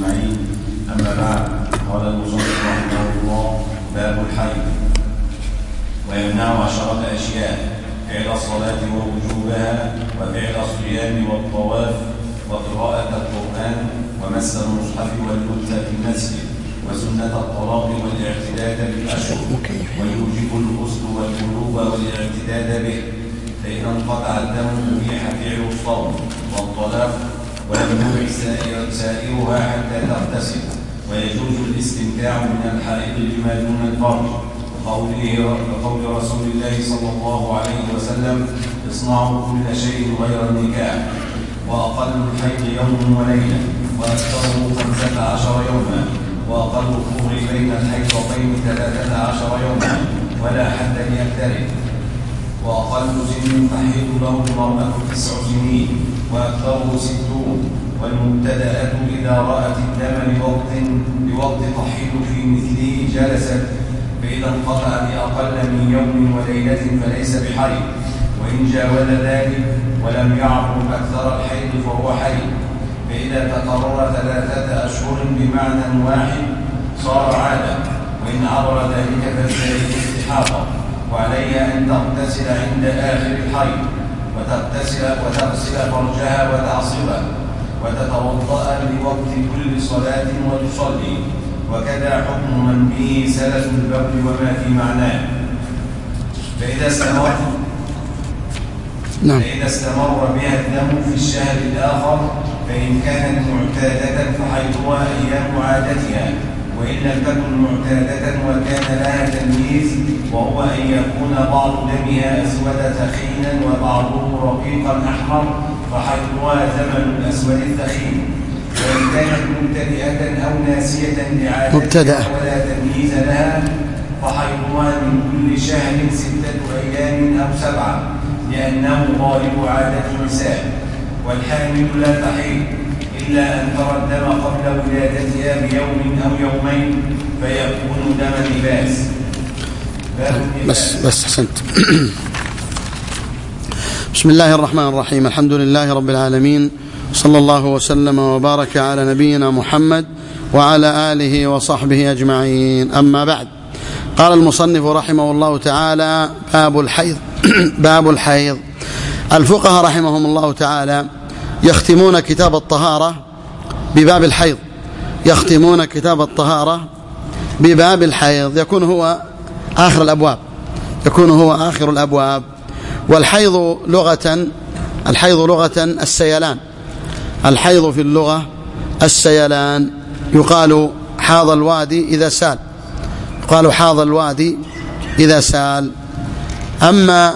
أجمعين. أما بعد، قال المصنف رحمه الله: باب الحيض. ويمنع عشرة أشياء: فعل الصلاة ووجوبها، وفعل الصيام والطواف، وقراءة القرآن، ومس المصحف واللبس في المسجد، وسنة الطلاق والاعتداد بالأشهر، ويوجب الغسل والبلوغ والاعتداد به. فإذا انقطع الدم أبيح فعل الصوم والطلاق، ولم يبح سائرها حتى تغتسل. ويجوز الاستمتاع من الحائض بما دون الفرج، وقول رسول الله صلى الله عليه وسلم: اصنعوا كل شيء غير النكاح. وأقل الحيض يوم وليلة، وأكثره 15 يوما، وأقل الطهر بين الحيضتين 13 يوما، ولا حد يقترب. وأقل سن تحيض له المرأة 9 سنين، وأكثره 60. والمبتدأة إذا رأت الدم بوقت تحيض في مثله جلست، فإذا انقطع بأقل من يوم وليلة فليس بحيض، وإن جاوز ذلك ولم يعبر أكثر الحيض فهو حيض. فإذا تقرر 3 أشهر بمعنى واحد صار عادة، وإن عبر ذلك فذلك استحاضة. وعليها أن تغتسل عند آخر الحيض، وتغسل فرجها وتعصبه، وتتوضأ لوقت كل صلاة وتصلي. وكذا حكم من به سلس البول وما في معناه. فإذا استمر بها الدم في الشهر الآخر، فإن كانت معتادة فحيضها أيام عادتها، وإن لم تكن معتادة وكان لها تمييز، وهو أن يكون بعض دمها أسود ثخينا وبعضه رقيقا أحمر، فحيضها زمن الأسود الثخين. وإن كانت مبتدئة أو ناسية لعادتها ولا تمييز لها، فحيضها من كل شهر 6 أيام أو 7، لأنه غالب عادة النساء. والحامل لا تحيض إلا أن ترى الدم قبل ولادتها بيوم أو يومين، فيكون دم لباس. بس حسنت. بسم الله الرحمن الرحيم. الحمد لله رب العالمين، صلى الله وسلم وبارك على نبينا محمد وعلى آله وصحبه أجمعين. أما بعد، قال المصنف رحمه الله تعالى: باب الحيض. باب الحيض. الفقهاء رحمهم الله تعالى يختمون كتاب الطهارة بباب الحيض، يختمون كتاب الطهارة بباب الحيض، يكون هو آخر الأبواب، يكون هو آخر الأبواب. والحيض لغة، الحيض لغة السيلان، الحيض في اللغة السيلان. يقال حاض الوادي إذا سال، يقال حاض الوادي إذا سال. أما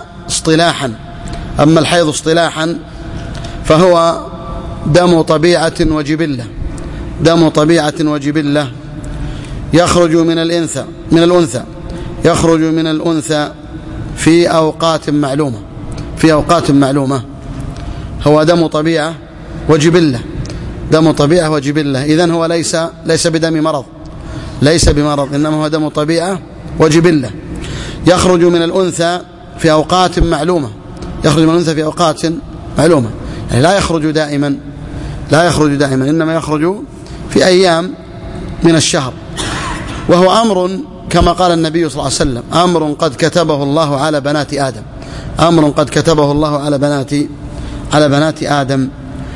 الحيض اصطلاحا فهو دم طبيعة وجبلة، دم طبيعة وجبلة يخرج من الأنثى، يخرج من الأنثى في أوقات معلومة، في أوقات معلومة. هو دم طبيعة وجبلة، دم طبيعة وجبلة. إذن هو ليس بدم مرض، ليس بمرض، إنما هو دم طبيعة وجبلة يخرج من الأنثى في أوقات معلومة، يخرج من الأنثى في أوقات معلومة، يعني لا يخرج دائما، لا يخرج دائما، إنما يخرج في أيام من الشهر. وهو أمر كما قال النبي صلى الله عليه وسلم: أمر قد كتبه الله على بنات آدم، أمر قد كتبه الله على بنات آدم.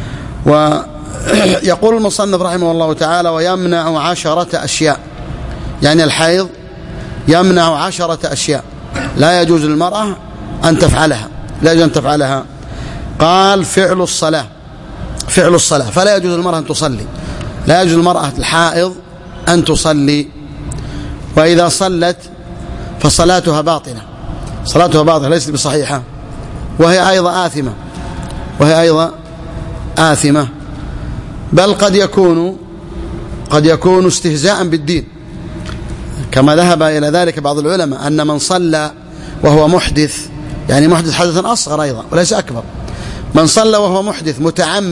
ويقول المصنف رحمه الله تعالى: ويمنع 10 أشياء، يعني الحيض يمنع 10 أشياء لا يجوز للمرأة أن تفعلها، لا يجوز أن تفعلها. قال: فعل الصلاة، فعل الصلاة، فلا يجوز للمرأة أن تصلي، لا يجوز للمرأة الحائض أن تصلي. وإذا صلت فصلاتها باطلة، صلاتها باطلة ليست بصحيحة، وهي أيضا آثمة، وهي أيضا آثمة. بل قد يكون استهزاء بالدين، كما ذهب إلى ذلك بعض العلماء، أن من صلى وهو محدث، يعني محدث حدثا أصغر أيضا وليس أكبر، من صلى وهو محدث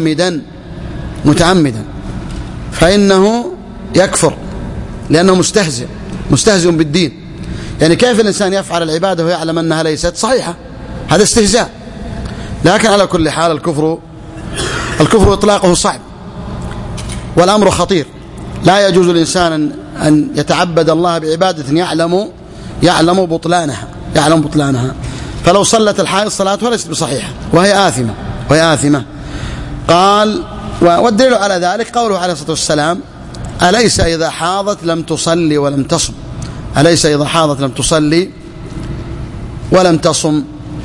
متعمدا فإنه يكفر، لأنه مستهزئ بالدين. يعني كيف الإنسان يفعل العبادة ويعلم أنها ليست صحيحة؟ هذا استهزاء. لكن على كل حال الكفر إطلاقه صعب، والأمر خطير، لا يجوز الإنسان أن يتعبد الله بعبادة يعلم بطلانها. فلو صلت الحائض صلاتها ليست بصحيحة وهي آثمة. قال والدليل على ذلك قوله عليه الصلاة والسلام: أليس إذا حاضت لم تصلي ولم تصم. أليس إذا حاضت لم تصلي ولم تصم.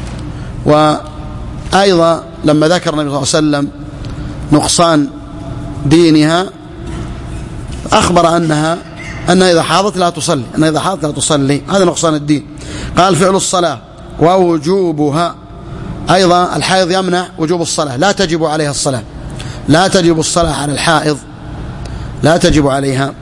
وأيضا لما ذكر النبي صلى الله عليه وسلم نقصان دينها أخبر أنها إذا حاضت لا تصلي، هذا نقصان الدين. قال: فعل الصلاة ووجوبها، أيضا الحائض يمنع وجوب الصلاة، لا تجب عليها الصلاة، لا تجب الصلاة على الحائض، لا تجب عليها.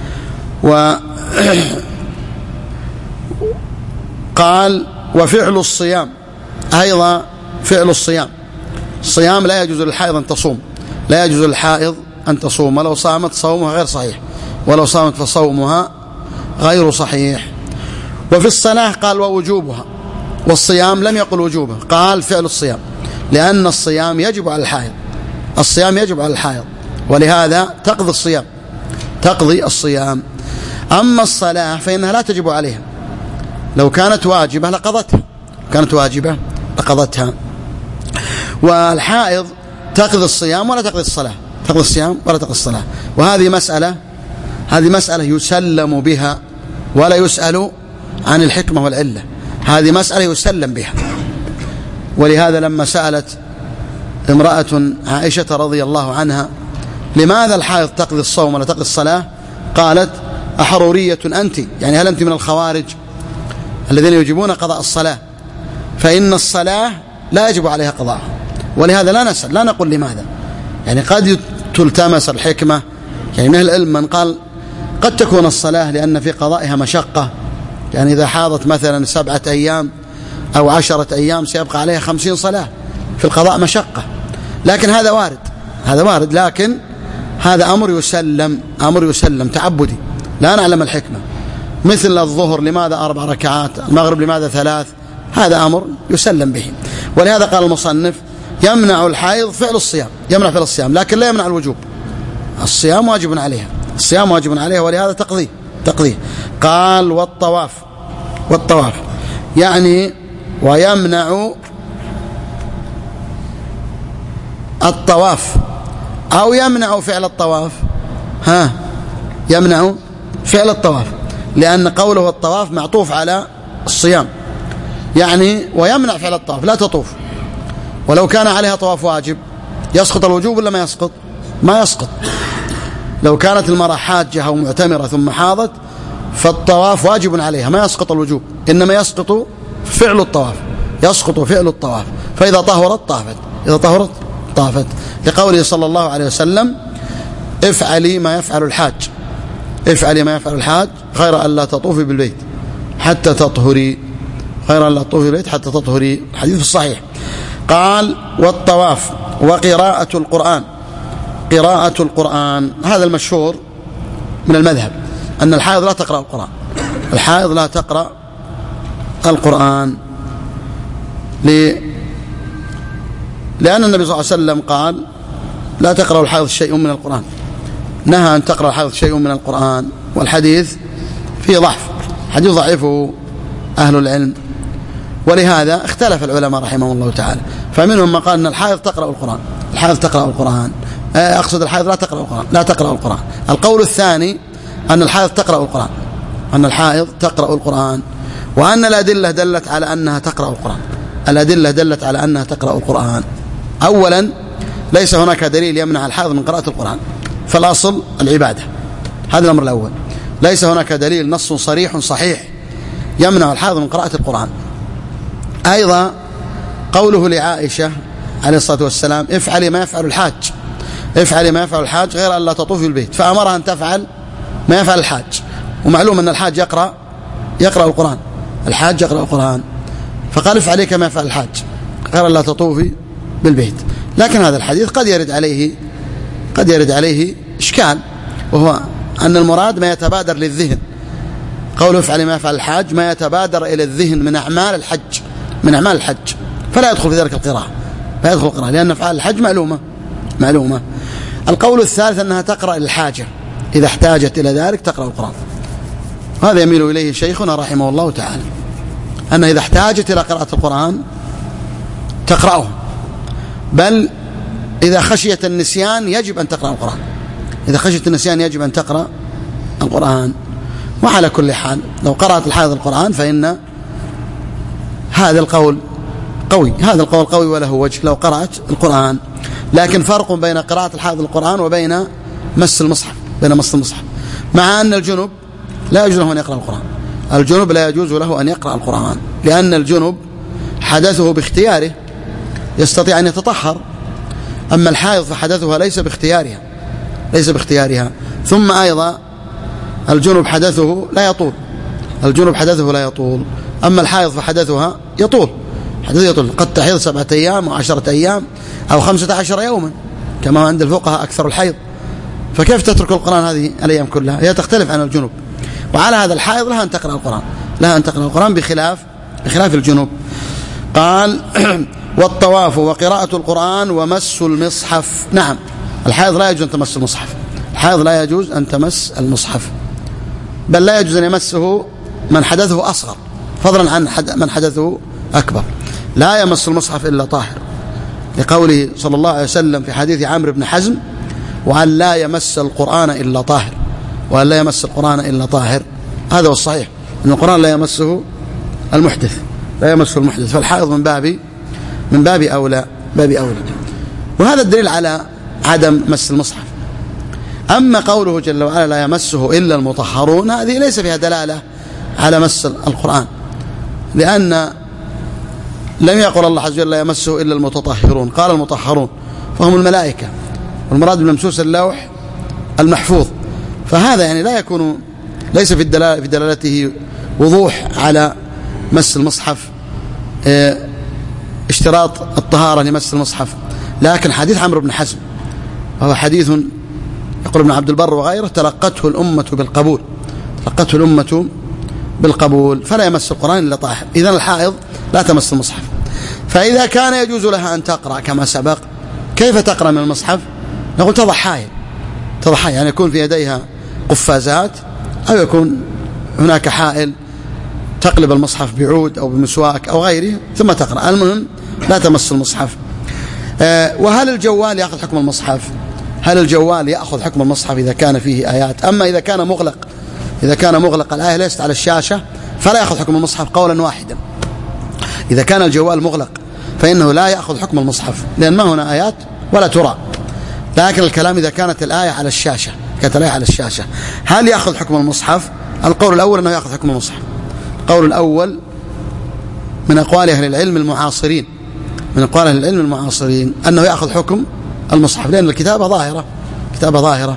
قال: وفعل الصيام، أيضا فعل الصيام لا يجوز للحائض أن تصوم، لا يجوز للحائض أن تصوم، ولو صامت صومها غير صحيح، ولو صامت فصومها غير صحيح. وفي الصلاة قال: ووجوبها، والصيام لم يقل وجوبه، قال فعل الصيام، لأن الصيام يجب على الحائض، الصيام يجب على الحائض، ولهذا تقضي الصيام. أما الصلاة فإنها لا تجب عليها، لو كانت واجبة لقضتها، والحائض تقضي الصيام ولا تقضي الصلاة، تقضي الصيام ولا تقضي الصلاة. وهذه مسألة يسلم بها ولا يسأل عن الحكمة والعلة، هذه مسألة يسلم بها. ولهذا لما سألت امرأة عائشة رضي الله عنها: لماذا الحائض تقضي الصوم ولا تقضي الصلاة؟ قالت: أحرورية أنت؟ يعني هل أنت من الخوارج الذين يجبون قضاء الصلاة؟ فإن الصلاة لا يجب عليها قضاءها. ولهذا لا نسأل، لا نقول لماذا، يعني قد تلتمس الحكمة. يعني من العلم من قال قد تكون الصلاة لأن في قضائها مشقة، يعني إذا حاضت مثلا 7 أيام أو 10 أيام سيبقى عليها 50 صلاة، في القضاء مشقة. لكن هذا وارد، لكن هذا أمر يسلم تعبدي، لا نعلم الحكمة. مثل الظهر لماذا 4 ركعات، المغرب لماذا 3، هذا أمر يسلم به. ولهذا قال المصنف: يمنع الحائض فعل الصيام، لكن لا يمنع الوجوب. الصيام واجب عليها، ولهذا تقضيه. قال: والطواف يعني ويمنع الطواف أو يمنع فعل الطواف، يمنع فعل الطواف، لأن قوله الطواف معطوف على الصيام، يعني ويمنع فعل الطواف، لا تطوف. ولو كان عليها طواف واجب يسقط الوجوب ولا ما يسقط؟ لو كانت المرأة حاجة أو معتمرة ثم حاضت فالطواف واجب عليها، ما يسقط الوجوب، إنما يسقط فعل الطواف، فإذا طهرت طافت، لقوله صلى الله عليه وسلم: افعلي ما يفعل الحاج غير أن لا تطوفي بالبيت حتى تطهري، الحديث الصحيح. قال: والطواف وقراءة القرآن، هذا المشهور من المذهب أن الحائض لا تقرأ القرآن، لأن النبي صلى الله عليه وسلم قال: لا تقرأ الحائض شيء من القرآن، نهى أن تقرأ الحائض شيء من القرآن. والحديث فيه ضعف، حديث ضعيفه أهل العلم، ولهذا اختلف العلماء رحمهم الله تعالى، فمنهم من قال أن الحائض تقرأ القرآن، أقصد الحائض لا تقرأ القرآن. القول الثاني أن الحائض تقرأ القرآن، وأن الأدلة دلت على أنها تقرأ القرآن. أولا، ليس هناك دليل يمنع الحائض من قراءة القرآن، فالأصل العبادة، هذا الأمر الأول. ليس هناك دليل نص صحيح يمنع الحائض من قراءة القرآن. أيضا قوله لعائشة عليه الصلاة والسلام: افعلي ما يفعل الحاج غير أن لا تطوفي البيت، فأمرها أن تفعل ما يفعل الحاج، ومعلوم أن الحاج يقرأ القرآن، فقال: افعلي كما يفعل الحاج غير أن لا تطوفي بالبيت. لكن هذا الحديث قد يرد عليه إشكال، وهو أن المراد ما يتبادر للذهن، قوله افعلي ما يفعل الحاج ما يتبادر إلى الذهن من أعمال الحج، فلا يدخل في ذلك القراءة، لأن أفعال الحج معلومة. القول الثالث أنها تقرأ للحاجة، إذا احتاجت إلى ذلك تقرأ القرآن. هذا يميل إليه شيخنا رحمه الله تعالى، أن إذا احتاجت إلى قراءة القرآن تقرأه، بل إذا خشيت النسيان يجب أن تقرأ القرآن، إذا خشيت النسيان يجب أن تقرأ القرآن. وعلى كل حال لو قرأت الحائض القرآن فإن هذا القول قوي، هذا القول قوي وله وجه لو قرأت القرآن. لكن فرق بين قراءة الحائض القرآن وبين مس المصحف، بين مس المصحف، مع أن الجنب لا يجوز له أن يقرأ القرآن. الجنب لا يجوز له أن يقرأ القرآن، لأن الجنب حدثه باختياره يستطيع أن يتطهر، أما الحائض فحدثها ليس باختيارها، ليس باختيارها. ثم أيضا الجنب حدثه لا يطول، الجنب حدثه لا يطول، أما الحائض فحدثها يطول، حدثه يطول، قد تحيض 7 أيام و10 أيام أو 15 يوما كما عند الفقهاء أكثر الحيض، فكيف تترك القرآن هذه الأيام كلها؟ هي تختلف عن الجنوب. وعلى هذا الحائض لها أن تقرأ القرآن، لها أن تقرأ القرآن بخلاف الجنوب. قال والطواف وقراءة القرآن ومس المصحف. نعم، الحائض لا يجوز أن تمس المصحف، الحائض لا يجوز أن تمس المصحف، بل لا يجوز أن يمسه من حدثه أصغر، فضلا عن من حدثه أكبر. لا يمس المصحف إلا طاهر، لقوله صلى الله عليه وسلم في حديث عمرو بن حزم: وأن لا يمس القرآن إلا طاهر، وأن لا يمس القرآن إلا طاهر. هذا هو الصحيح، أن القرآن لا يمسه المحدث، لا يمسه المحدث، فالحائض من باب أولى. وهذا الدليل على عدم مس المصحف. أما قوله جل وعلا لا يمسه إلا المطهرون، هذه ليس فيها دلالة على مس القرآن، لأن لم يقل الله عز وجل لا يمسه إلا المتطهرون، قال المطهرون فهم الملائكة، والمراد بالممسوس اللوح المحفوظ، فهذا يعني لا يكون، ليس في دلالته وضوح على مس المصحف، اشتراط الطهارة لمس المصحف. لكن حديث عمرو بن حزم وهو حديث يقول ابن عبد البر وغيره تلقته الأمة بالقبول، تلقته الأمة بالقبول، فلا يمس القرآن إلا طاهر. إذن الحائض لا تمس المصحف. فإذا كان يجوز لها أن تقرأ كما سبق، كيف تقرأ من المصحف؟ نقول تضع حائل، يعني يكون في يديها قفازات، أو يكون هناك حائل تقلب المصحف بعود أو بمسواك أو غيره ثم تقرأ. المهم لا تمس المصحف. وهل الجوال يأخذ حكم المصحف؟ هل الجوال يأخذ حكم المصحف إذا كان فيه آيات؟ أما إذا كان مغلق الآية ليست على الشاشة فلا يأخذ حكم المصحف قولا واحدا. إذا كان الجوال مغلق فإنه لا يأخذ حكم المصحف، لأن ما هنا آيات ولا ترى. لكن الكلام إذا كانت الآية على الشاشة، هل يأخذ حكم المصحف؟ القول الأول أنه يأخذ حكم المصحف. القول الأول من أقوال أهل العلم المعاصرين، أنه يأخذ حكم المصحف، لأن الكتابة ظاهرة.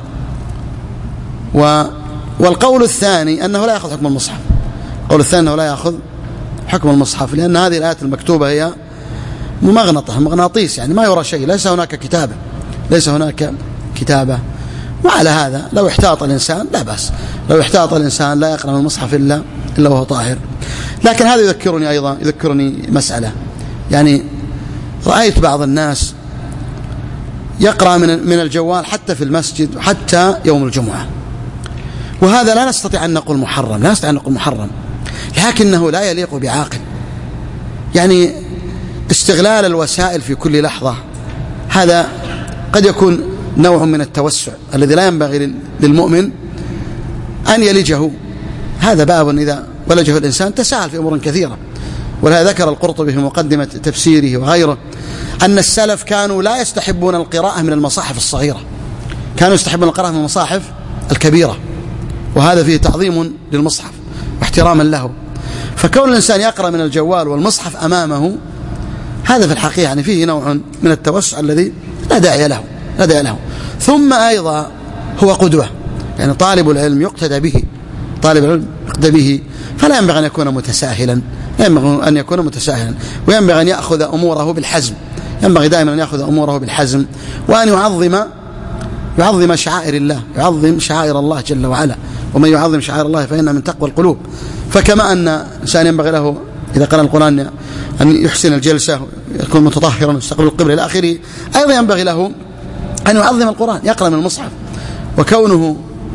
والقول الثاني أنه لا يأخذ حكم المصحف، القول الثاني أنه لا يأخذ حكم المصحف، لأن هذه الآيات المكتوبة هي مغناطيس، يعني ما يرى شيء، ليس هناك كتابة. وعلى هذا لو احتاط الإنسان لا بأس، لو احتاط الإنسان لا يقرأ المصحف إلا وهو طاهر. لكن هذا يذكرني مسألة، يعني رأيت بعض الناس يقرأ من الجوال حتى في المسجد وحتى يوم الجمعة، وهذا لا نستطيع أن نقول محرم، لكنه لا يليق بعاقل. يعني استغلال الوسائل في كل لحظة، هذا قد يكون نوع من التوسع الذي لا ينبغي للمؤمن أن يلجه. هذا باب إذا ولجه الإنسان تساهل في أمور كثيرة. ولهذا ذكر القرطبي في مقدمة تفسيره وغيره أن السلف كانوا لا يستحبون القراءة من المصاحف الصغيرة، كانوا يستحبون القراءة من المصاحف الكبيرة، وهذا فيه تعظيم للمصحف واحتراما له. فكون الإنسان يقرأ من الجوال والمصحف أمامه، هذا في الحقيقة يعني فيه نوع من التوسع الذي لا داعي له. ثم أيضا هو قدوة، يعني طالب العلم يقتدى به، فلا ينبغي أن يكون متساهلا، وينبغي أن يأخذ أموره بالحزم، ينبغي دائما أن يأخذ أموره بالحزم، وأن يعظم شعائر الله، يعظم شعائر الله جل وعلا، ومن يعظم شعائر الله فإنها من تقوى القلوب. فكما أن الإنسان ينبغي له إذا قرأ القرآن أن يحسن الجلسة، يكون متطهرا ويستقبل القبلة إلى آخره، أيضا ينبغي له أن يعظم القرآن، يقرأ من المصحف. وكونه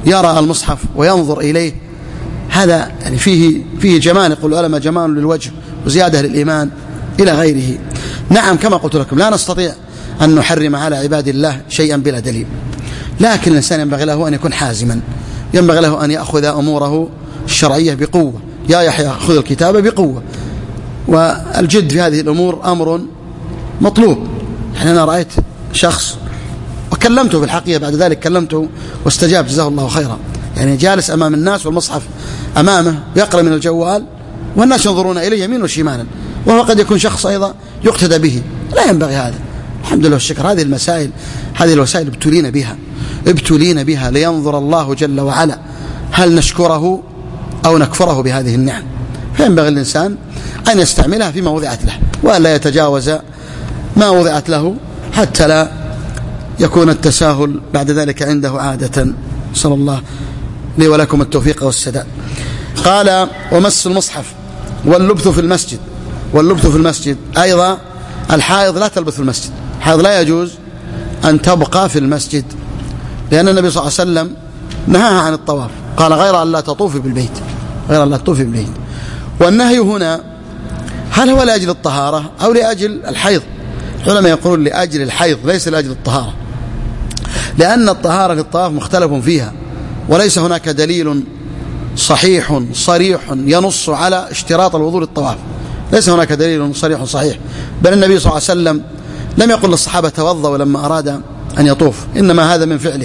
يرى المصحف وينظر إليه، هذا يعني فيه جمال، يقول العلماء جمال للوجه وزيادة للإيمان إلى غيره. نعم كما قلت لكم لا نستطيع أن نحرم على عباد الله شيئا بلا دليل، لكن الإنسان ينبغي له أن يكون حازما، ينبغي له أن يأخذ أموره الشرعية بقوة. يا يحيى خذ الكتاب بقوة. والجد في هذه الأمور أمر مطلوب. يعني أنا رأيت شخص وكلمته في الحقيقة، بعد ذلك كلمته واستجاب جزاه الله خيرا، يعني جالس أمام الناس والمصحف أمامه يقرأ من الجوال والناس ينظرون إليه يمين وشمالا، وهو قد يكون شخص أيضا يقتدى به. لا ينبغي هذا. الحمد لله والشكر، هذه المسائل هذه الوسائل ابتلينا بها لينظر الله جل وعلا هل نشكره أو نكفره بهذه النعم. فينبغي الإنسان أن يستعملها فيما وضعت له، وألا يتجاوز ما وضعت له حتى لا يكون التساهل بعد ذلك عنده عادة. صلى الله لي ولكم التوفيق والسداد. قال ومس المصحف واللبث في المسجد. واللبث في المسجد أيضا، الحائض لا تلبث في المسجد، الحائض لا يجوز أن تبقى في المسجد، لأن النبي صلى الله عليه وسلم نهاها عن الطواف، قال غير أن لا تطوفي بالبيت، غير أن لا تطوفي بالبيت. والنهي هنا هل هو لأجل الطهارة أو لأجل الحيض؟ العلماء يقولون لأجل الحيض ليس لأجل الطهارة، لأن الطهارة للطواف مختلف فيها، وليس هناك دليل صحيح صريح ينص على اشتراط الوضوء للطواف، ليس هناك دليل صريح صحيح، بل النبي صلى الله عليه وسلم لم يقل للصحابة توضوا لما أراد أن يطوف، إنما هذا من فعله.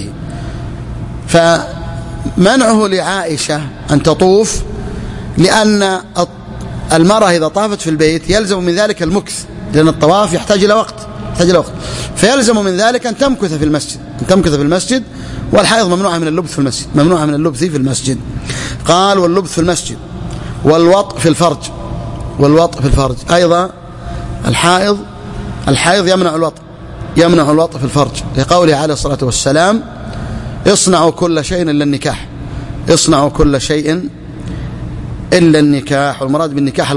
فمنعه لعائشة أن تطوف لأن المرأة إذا طافت في البيت يلزم من ذلك المكث، لأن الطواف يحتاج إلى وقت، فيلزم من ذلك أن تمكث في المسجد، والحائض ممنوعة من اللبث في المسجد، قال واللبث في المسجد والوطء في الفرج أيضا. الحائض يمنع الوطء في الفرج، لقوله عليه الصلاة والسلام اصنعوا كل شيء إلا النكاح، والمراد بالنكاح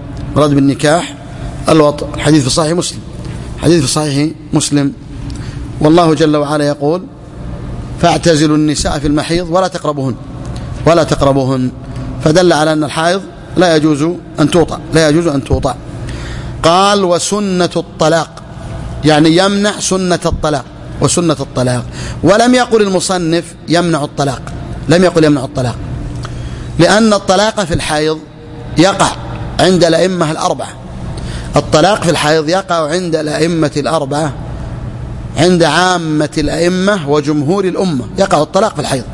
الوطء. الحديث في صحيح مسلم، والله جل وعلا يقول فاعتزلوا النساء في المحيض ولا تقربوهن، فدل على أن الحائض لا يجوز أن توطأ. قال وسنة الطلاق، يعني يمنع سنة الطلاق، ولم يقل المصنف يمنع الطلاق، لأن الطلاق في الحيض يقع عند الأئمة الأربعة، الطلاق في الحيض يقع عند الأئمة الأربعة، عند عامة الأئمة وجمهور الأمة يقع الطلاق في الحيض،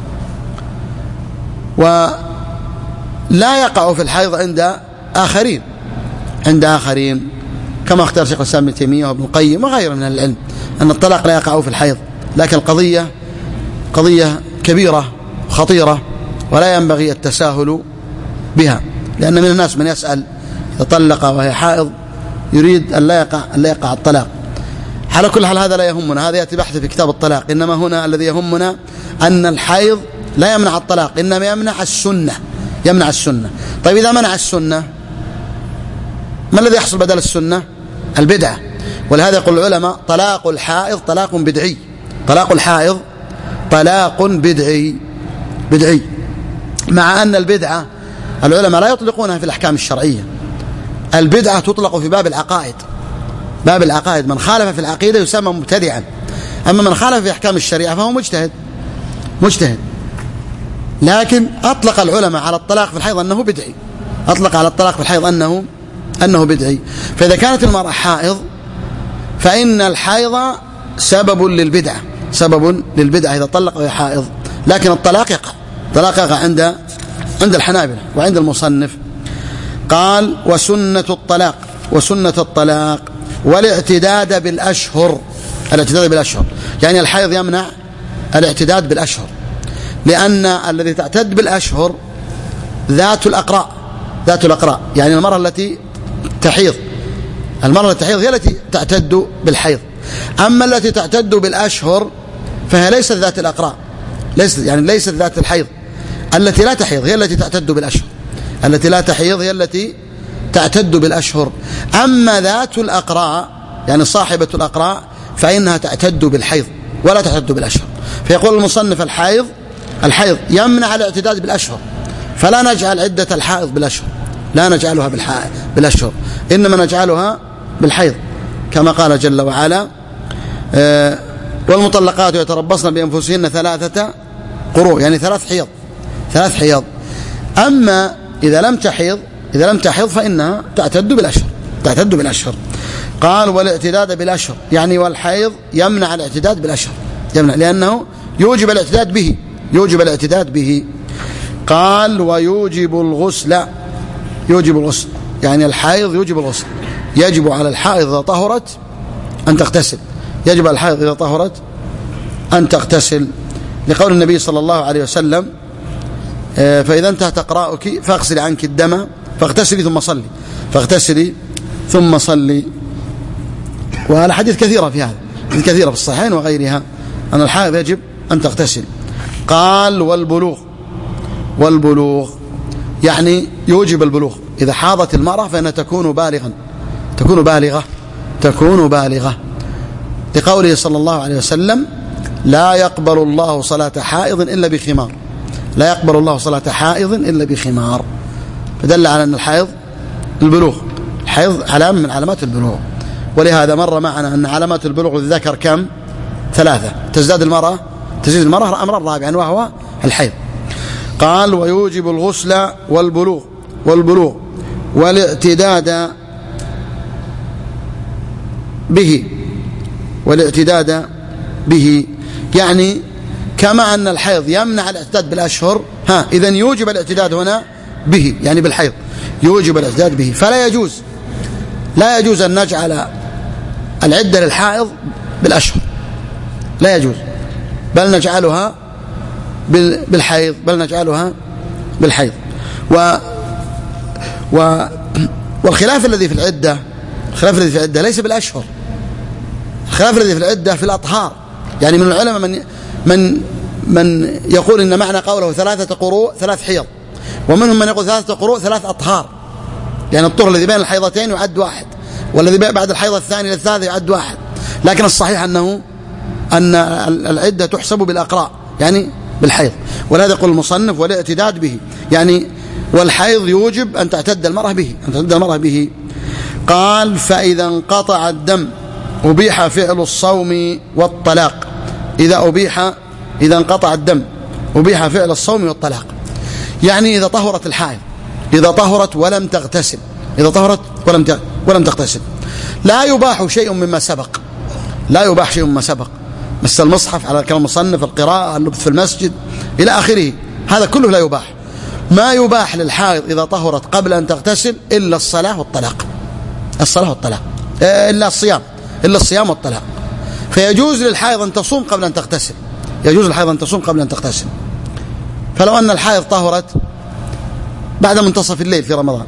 ولا يقع في الحيض عند آخرين كما اختار شيخ الإسلام ابن تيمية وابن القيم وغيره من العلم أن الطلاق لا يقع في الحيض. لكن القضية قضية كبيرة خطيرة ولا ينبغي التساهل بها، لأن من الناس من يسأل يطلق وهي حائض يريد أن لا يقع الطلاق. على كل حال هذا لا يهمنا، هذا يأتي بحث في كتاب الطلاق، إنما هنا الذي يهمنا أن الحيض لا يمنع الطلاق، إنما يمنع السنة. طيب إذا منع السنة ما الذي يحصل بدل السنة؟ البدعة. ولهذا يقول العلماء طلاق الحائض طلاق بدعي، مع أن البدعة العلماء لا يطلقونها في الأحكام الشرعية، البدعة تطلق في باب العقائد، من خالف في العقيدة يسمى مبتدعا، أما من خالف في أحكام الشريعة فهو مجتهد. لكن أطلق العلماء على الطلاق في الحيض أنه بدعي، فإذا كانت المرأة حائض فإن الحيض سبب للبدعة إذا طلق وهي حائض، لكن الطلاق يقع عند الحنابلة وعند المصنف. قال وسنة الطلاق والاعتداد بالأشهر، يعني الحيض يمنع الاعتداد بالأشهر، لأن الذي تعتد بالأشهر ذات الأقراء، يعني المرأة التي تحيض هي التي تعتد بالحيض، أما التي تعتد بالأشهر فهي ليست ذات الأقراء، ليست ذات الحيض. التي لا تحيض هي التي تعتد بالأشهر، أما ذات الأقراء يعني صاحبة الأقراء فإنها تعتد بالحيض ولا تعتد بالأشهر. فيقول المصنف الحيض الحيض يمنع الاعتداد بالأشهر، فلا نجعل عدة الحائض بالأشهر، لا نجعلها بالأشهر، إنما نجعلها بالحيض كما قال جل وعلا والمطلقات يتربصن بأنفسهن 3 قروء، يعني 3 حيض. أما إذا لم تحض فإنها تعتد بالأشهر. قال والاعتداد بالأشهر، يعني والحيض يمنع الاعتداد بالأشهر، لأنه يوجب الاعتداد به. قال ويوجب الغسل، يعني الحائض يوجب الغسل، يجب على الحائض إذا طهرت أن تغتسل، يجب على الحائض إذا طهرت أن تغتسل، لقول النبي صلى الله عليه وسلم فإذا انتهى تقرأك فاغسلي عنك الدم فاغتسلي ثم صلي. والحديث كثيرة في هذا، كثيرة في الصحيحين وغيرها أن الحائض يجب أن تغتسل. قال والبلوغ يعني يوجب البلوغ، إذا حاضت المرأة فإنها تكون بالغة، لقوله صلى الله عليه وسلم لا يقبل الله صلاة حائض إلا بخمار، فدل على أن الحيض علامة من علامات البلوغ. ولهذا مر معنا أن علامات البلوغ الذكر كم؟ 3، تزيد المرأة أمر رابعا وهو الحيض. قال ويوجب الغسل والبلوغ والاعتداد به، يعني كما أن الحيض يمنع الاعتداد بالأشهر، إذن يوجب الاعتداد هنا به، يعني بالحيض يوجب الاعتداد به. فلا يجوز أن نجعل العدة للحائض بالأشهر، لا يجوز، بل نجعلها بالحيض. والخلاف الذي في العدة ليس بالأشهر، الخلاف الذي في العدة في الأطهار. يعني من العلماء من يقول إن معنى قوله 3 قروء 3 حيض، ومنهم من يقول 3 قروء 3 أطهار، يعني الطهر الذي بين الحيضتين يعد 1، والذي بعد الحيض الثاني للثالث يعد 1. لكن الصحيح أن العدة تحسب بالأقراء، يعني بالحيض. ولهذا يقول المصنف والاعتداد به، يعني والحيض يوجب أن تعتد المرأة به. قال فإذا انقطع الدم أبيح فعل الصوم والطلاق، إذا انقطع الدم أبيح فعل الصوم والطلاق، يعني إذا طهرت الحائض، إذا طهرت ولم تغتسل، لا يباح شيء مما سبق، مس المصحف على كلام المصنف، القراءة، اللبث في المسجد إلى آخره، هذا كله لا يباح. ما يباح للحائض إذا طهرت قبل أن تغتسل إلا الصلاة والطلاق، إلا الصيام والطلاق. فيجوز للحائض أن تصوم قبل أن تغتسل، فلو أن الحائض طهرت بعد منتصف الليل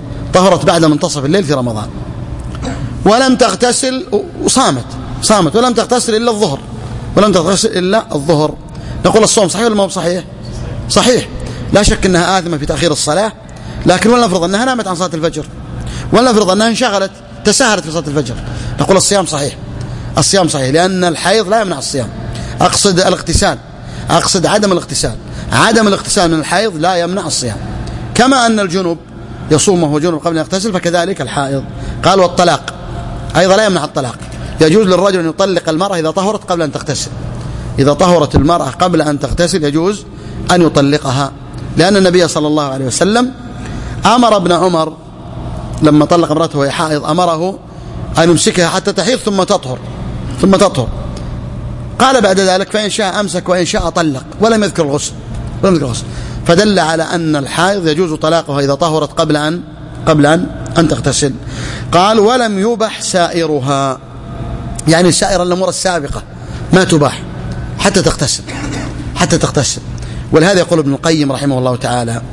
في رمضان، ولم تغتسل وصامت ولم تغتسل إلا الظهر، نقول الصوم صحيح ولا ما هو صحيح؟ لا شك أنها آثمة في تأخير الصلاة، لكن ولنفرض أنها نامت عن صلاة الفجر، ولنفرض أنها انشغلت تساهلت في صلاة الفجر، نقول الصيام صحيح، لأن الحيض لا يمنع الصيام. أقصد عدم الاغتسال من الحيض لا يمنع الصيام، كما أن الجنوب يصوم وهو جنوب قبل أن يغتسل، فكذلك الحائض. قال والطلاق أيضا لا يمنع الطلاق، يجوز للرجل أن يطلق المرأة إذا طهرت قبل أن تغتسل، إذا طهرت المرأة قبل أن تغتسل يجوز أن يطلقها، لأن النبي صلى الله عليه وسلم أمر ابن عمر لما طلق امرأته وهي حائض، أمره أن يمسكها حتى تحيض ثم تطهر، قال بعد ذلك فإن شاء أمسك وإن شاء طلق، ولم يذكر الغسل، فدل على أن الحائض يجوز طلاقها إذا طهرت قبل أن تغتسل. قال ولم يبح سائرها، يعني سائر الأمور السابقة ما تباح حتى تغتسل. ولهذا يقول ابن القيم رحمه الله تعالى،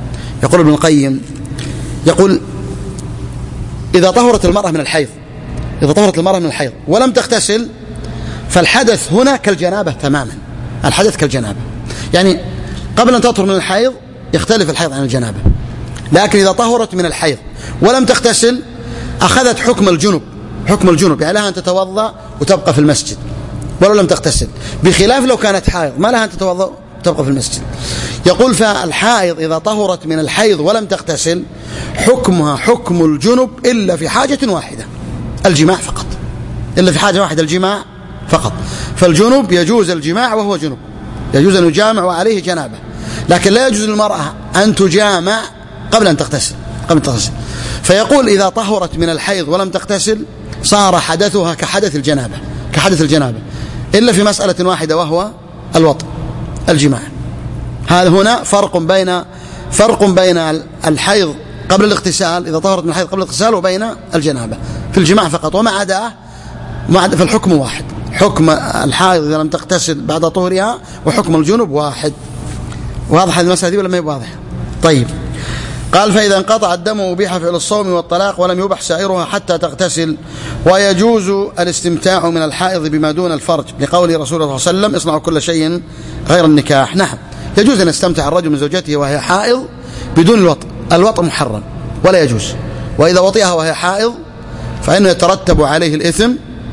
يقول إذا طهرت المرأة من الحيض ولم تغتسل فالحدث هنا كالجنابة تماما، الحدث كالجنابة، يعني قبل أن تطهر من الحيض يختلف الحيض عن الجنابة، لكن إذا طهرت من الحيض ولم تغتسل أخذت حكم الجنوب، يعني لها أن تتوضأ وتبقى في المسجد ولو لم تغتسل، بخلاف لو كانت حائض ما لها أن تتوضأ تبقى في المسجد. يقول فالحائض إذا طهرت من الحيض ولم تغتسل حكمها حكم الجنب إلا في حاجة واحدة، الجماع فقط، إلا في حاجة واحدة، الجماع فقط. فالجنب يجوز الجماع وهو جنب، يجوز أن يجامع وعليه جنابه، لكن لا يجوز للمرأة أن تجامع قبل أن تغتسل. فيقول إذا طهرت من الحيض ولم تغتسل صار حدثها كحدث الجنابة، إلا في مسألة واحدة وهو الوطء، الجماع. هذا هنا فرق بين الحيض قبل الاغتسال، إذا طهرت من الحيض قبل الاغتسال، وبين الجنابة في الجماع فقط. وما عداه فالحكم واحد، حكم الحائض إذا لم تغتسل بعد طهرها وحكم الجنب واحد. واضح المسألة دي ولا ما هي واضحة؟ طيب. قال فإذا انقطع الدم أبيح فعل الصوم والطلاق ولم يبح سائرها حتى تغتسل. ويجوز الاستمتاع من الحائض بما دون الفرج لقول رسول الله صلى الله عليه وسلم اصنعوا كل شيء غير النكاح. نعم، يجوز أن يستمتع الرجل من زوجته وهي حائض بدون الوطء، الوطء محرم ولا يجوز. وإذا وطئها وهي حائض فإنه يترتب عليه الإثم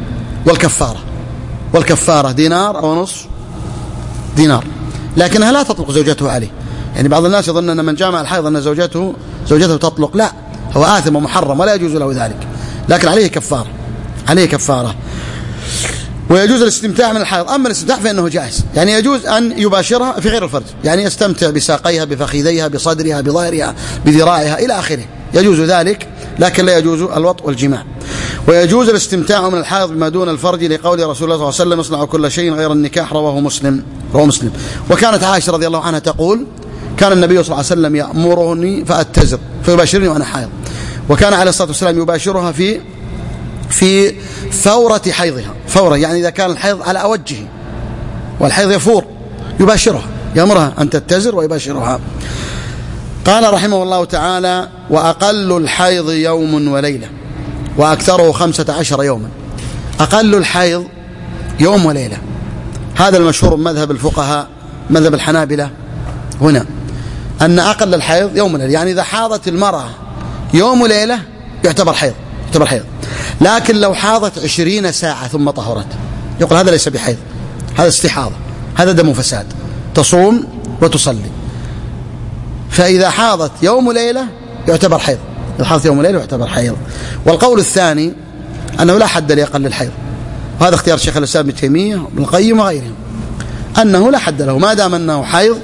والكفارة دينار أو نصف دينار، لكنها لا تطلق زوجته عليه. يعني بعض الناس يظن أن من جامع الحائض أن زوجته تطلق، لا، هو آثم ومحرم ولا يجوز له ذلك، لكن عليه كفارة. ويجوز الاستمتاع من الحائض. أما الاستمتاع فإنه جائز، يعني يجوز أن يباشرها في غير الفرج، يعني يستمتع بساقيها، بفخذيها، بصدرها، بظهرها، بذراعها إلى آخره، يجوز ذلك، لكن لا يجوز الوطء والجماع. ويجوز الاستمتاع من الحائض بما دون الفرج لقول رسول الله صلى الله عليه وسلم اصنعوا كل شيء غير النكاح، رواه مسلم. وكانت عائشة رضي الله عنها تقول كان النبي صلى الله عليه وسلم يأمرني فأتزر فيباشرني وأنا حائض، وكان عليه الصلاة والسلام يباشرها في فورة حيضها، فورة يعني إذا كان الحيض على أوجه والحيض يفور يباشرها، يأمرها أن تتزر ويباشرها. قال رحمه الله تعالى وأقل الحيض يوم وليلة وأكثره 15 يوما. أقل الحيض يوم وليلة، هذا المشهور مذهب الفقهاء، مذهب الحنابلة هنا، أن أقل الحيض يوم وليلة، يعني إذا حاضت المرأة يوم وليلة يعتبر حيض. لكن لو حاضت 20 ساعة ثم طهرت يقول هذا ليس بحيض، هذا استحاضة، هذا دم فساد، تصوم وتصلي. فإذا حاضت يوم وليلة يعتبر حيض، إذا حاضت يوم وليلة يعتبر حيض. والقول الثاني أنه لا حد لأقل الحيض، وهذا اختيار شيخ الإسلام ابن تيمية وابن القيم وغيرهم، أنه لا حد له، ما دام أنه حيض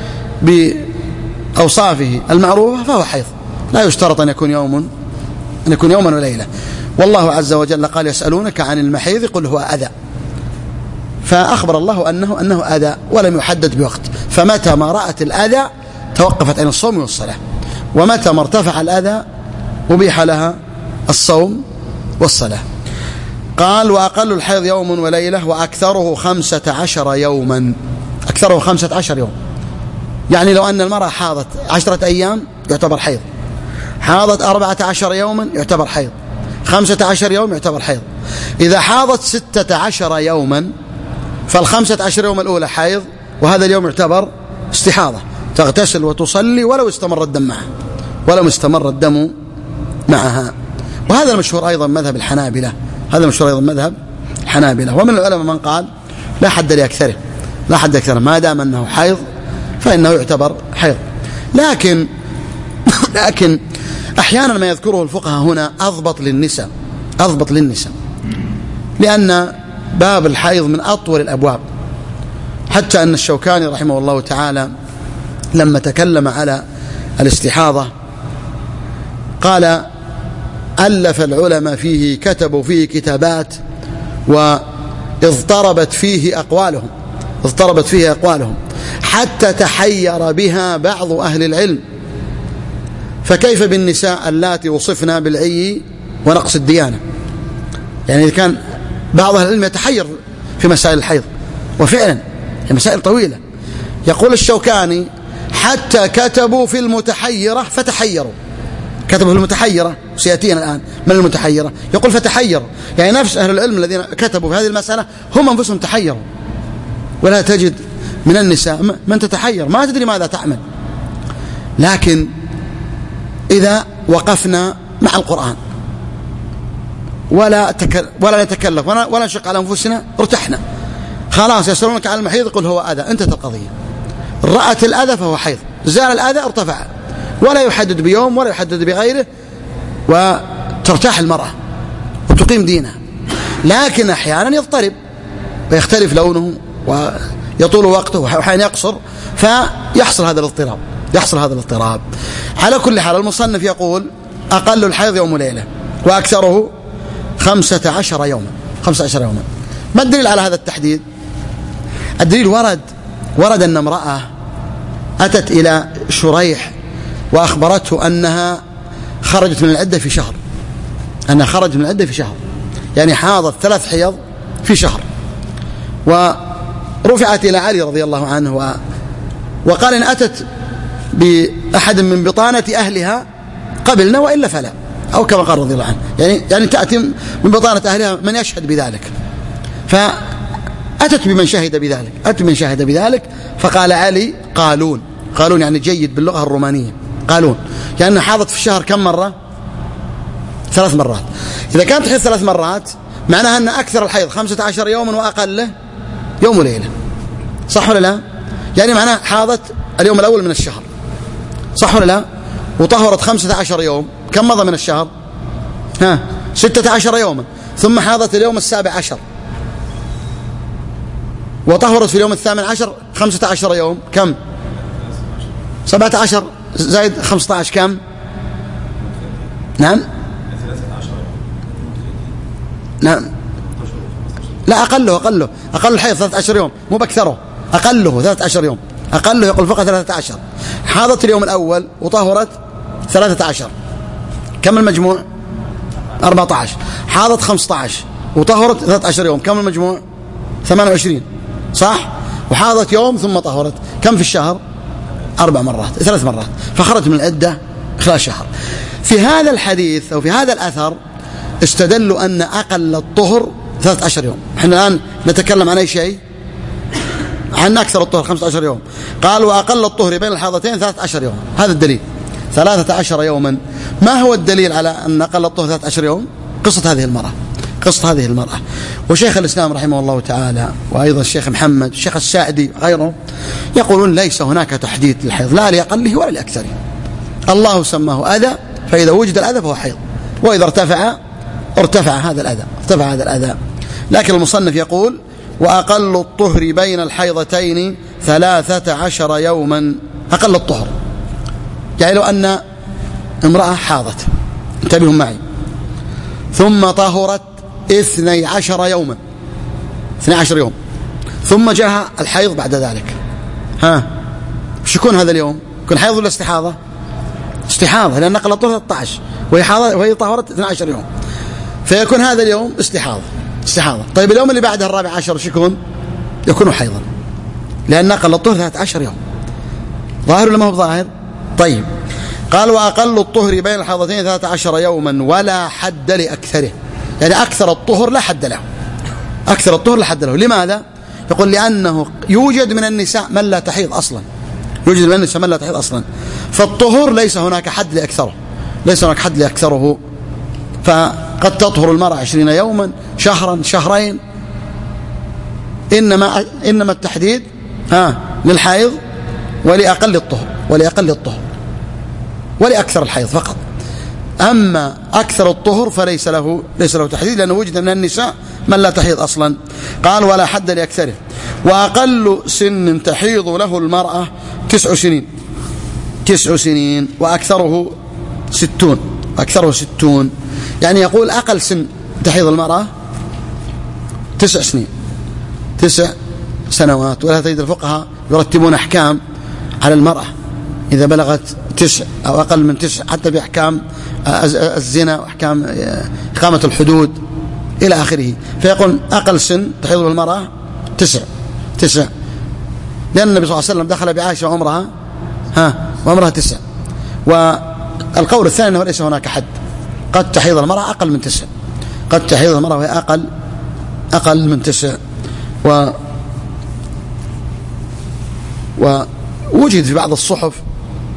بأوصافه المعروفة فهو حيض، لا يشترط أن يكون يوما وليلة. والله عز وجل قال يسألونك عن المحيض قل هو أذى، فأخبر الله أنه أذى ولم يحدد بوقت، فمتى ما رأت الأذى توقفت عن الصوم والصلاة، ومتى ما ارتفع الأذى أبيح لها الصوم والصلاة. قال وأقل الحيض يوم وليلة وأكثره 15 يوما، أكثره 15 يوم، يعني لو أن المرأة حاضت 10 أيام يعتبر حيض، حاضت 14 يوما يعتبر حيض، 15 يوم يعتبر حيض. إذا حاضت 16 يوما فال15 يوم الأولى حيض، وهذا اليوم يعتبر استحاضة، تغتسل وتصلي ولو استمر الدم معها. وهذا المشهور أيضا مذهب الحنابلة، ومن العلماء من قال لا حد لأكثره، ما دام أنه حيض فإنه يعتبر حيض. لكن أحيانا ما يذكره الفقهاء هنا أضبط للنساء، لأن باب الحيض من أطول الأبواب، حتى أن الشوكاني رحمه الله تعالى لما تكلم على الاستحاضة قال ألف العلماء فيه، كتبوا فيه كتابات، واضطربت فيه أقوالهم حتى تحير بها بعض أهل العلم، فكيف بالنساء اللاتي وصفنا بالعي ونقص الديانة؟ يعني إذا كان بعض أهل العلم يتحير في مسائل الحيض، وفعلا هي مسائل طويلة. يقول الشوكاني حتى كتبوا في المتحيرة فتحيروا، كتبوا في المتحيرة، سيأتينا الآن من المتحيرة، يقول فتحيروا، يعني نفس أهل العلم الذين كتبوا في هذه المسألة هم أنفسهم تحيروا. ولا تجد من النساء من تتحير ما تدري ماذا تعمل. لكن إذا وقفنا مع القرآن ولا نتكلف ولا نشق على أنفسنا ارتحنا. خلاص يسألونك عن المحيض قل هو أذى، انتهت القضية. رأت الأذى فهو حيض، زال الأذى ارتفع، ولا يحدد بيوم ولا يحدد بغيره، وترتاح المرأة وتقيم دينها. لكن أحيانا يضطرب ويختلف لونه ويطول وقته وأحيانا يقصر، فيحصل هذا الاضطراب. على كل حال المصنف يقول أقل الحيض يوم وليلة وأكثره 15 يوما. 15 يوما. ما الدليل على هذا التحديد؟ الدليل ورد أن امرأة أتت إلى شريح وأخبرته أنها خرجت من العدة في شهر، يعني حاضت 3 حيض في شهر، ورفعت إلى علي رضي الله عنه وقال إن أتت بأحد من بطانة أهلها قبلنا وإلا فلا، أو كما قال رضي الله عنه، يعني تأتي من بطانة أهلها من يشهد بذلك. فأتت بمن شهد بذلك، فقال علي قالون يعني جيد باللغة الرومانية، قالون يعني حاضت في الشهر كم مرة؟ 3 مرات. إذا كانت تحيض 3 مرات معناها أن أكثر الحيض 15 يوما وأقله يوم وليلة، صح ولا لا؟ يعني معناها حاضت اليوم الأول من الشهر، صح ولا لا؟ وطهرت 15 يوم، كم مضى من الشهر؟ 16 يوما، ثم حاضت اليوم 17 وطهرت في اليوم 18 15 يوم، كم؟ 17 زائد 15 كم؟ نعم لا أقل الحيض 13 يوم، مو بأكثره، أقله 13 يوم، أقله يقول فقط 13. حاضت اليوم الأول وطهرت 13، كم المجموع؟ 14. حاضت 15 وطهرت 13 يوم، كم المجموع؟ 28، صح؟ وحاضت يوم ثم طهرت، كم في الشهر؟ 3 مرات، فخرج من العدة خلال شهر. في هذا الحديث أو في هذا الأثر استدلوا أن أقل الطهر 13 يوم. احنا الآن نتكلم عن أي شيء؟ عن أكثر الطهر 15 يوم. قال وأقل الطهر بين الحاضتين 13 يوم، هذا الدليل 13 يوما. ما هو الدليل على أن أقل الطهر 13 يوم؟ قصة هذه المرأة. وشيخ الإسلام رحمه الله تعالى وأيضا الشيخ محمد الشيخ الساعدي غيره يقولون ليس هناك تحديد للحيض لا لأقله ولا لأكثره. الله سماه أذى، فإذا وجد الأذى فهو حيض، وإذا ارتفع هذا الأذى. لكن المصنف يقول وأقل الطهر بين الحيضتين 13 يوما. أقل الطهر يعني لو أن امرأة حاضت، انتبهوا معي، ثم طهرت 12 يوما، 12 يوم، ثم جاء الحيض بعد ذلك، وش يكون هذا اليوم؟ يكون حيض ولا استحاضة؟ استحاضة، لأن أقل الطهر 13 وهي طهرت 12 يوم، فيكون هذا اليوم استحاضة. طيب اليوم اللي بعدها 14 وش يكون حيضا، لأن أقل الطهر 13 يوم. ظاهر ولا ما هو ظاهر؟ طيب قال وأقل الطهر بين الحيضتين 13 يوما ولا حد لأكثره، يعني أكثر الطهر لا حد له. لماذا؟ يقول لأنه يوجد من النساء من لا تحيض أصلا، فالطهر ليس هناك حد لأكثره، فقد تطهر المرأة 20 يوما، شهرا، شهرين، إنما التحديد للحيض ولأقل الطهر ولأكثر الحيض فقط. أما أكثر الطهر فليس له تحديد، لأنه وجد من النساء من لا تحيض أصلا. قال ولا حد لأكثره. وأقل سن تحيض له المرأة 9 سنين وأكثره 60. يعني يقول أقل سن تحيض المرأة 9 سنين، 9 سنوات. ولا تجد الفقهاء يرتبون أحكام على المرأة إذا بلغت 9 أو أقل من 9، حتى بأحكام الزنا وأحكام إقامة الحدود إلى آخره. فيقول أقل سن تحيض المرأة 9، لأن النبي صلى الله عليه وسلم دخل بعائشة وعمرها 9. والقول الثاني أنه ليس هناك حد، قد تحيض المرأة أقل من 9، قد تحيض المرأة وهي أقل من 9. ووجد في بعض الصحف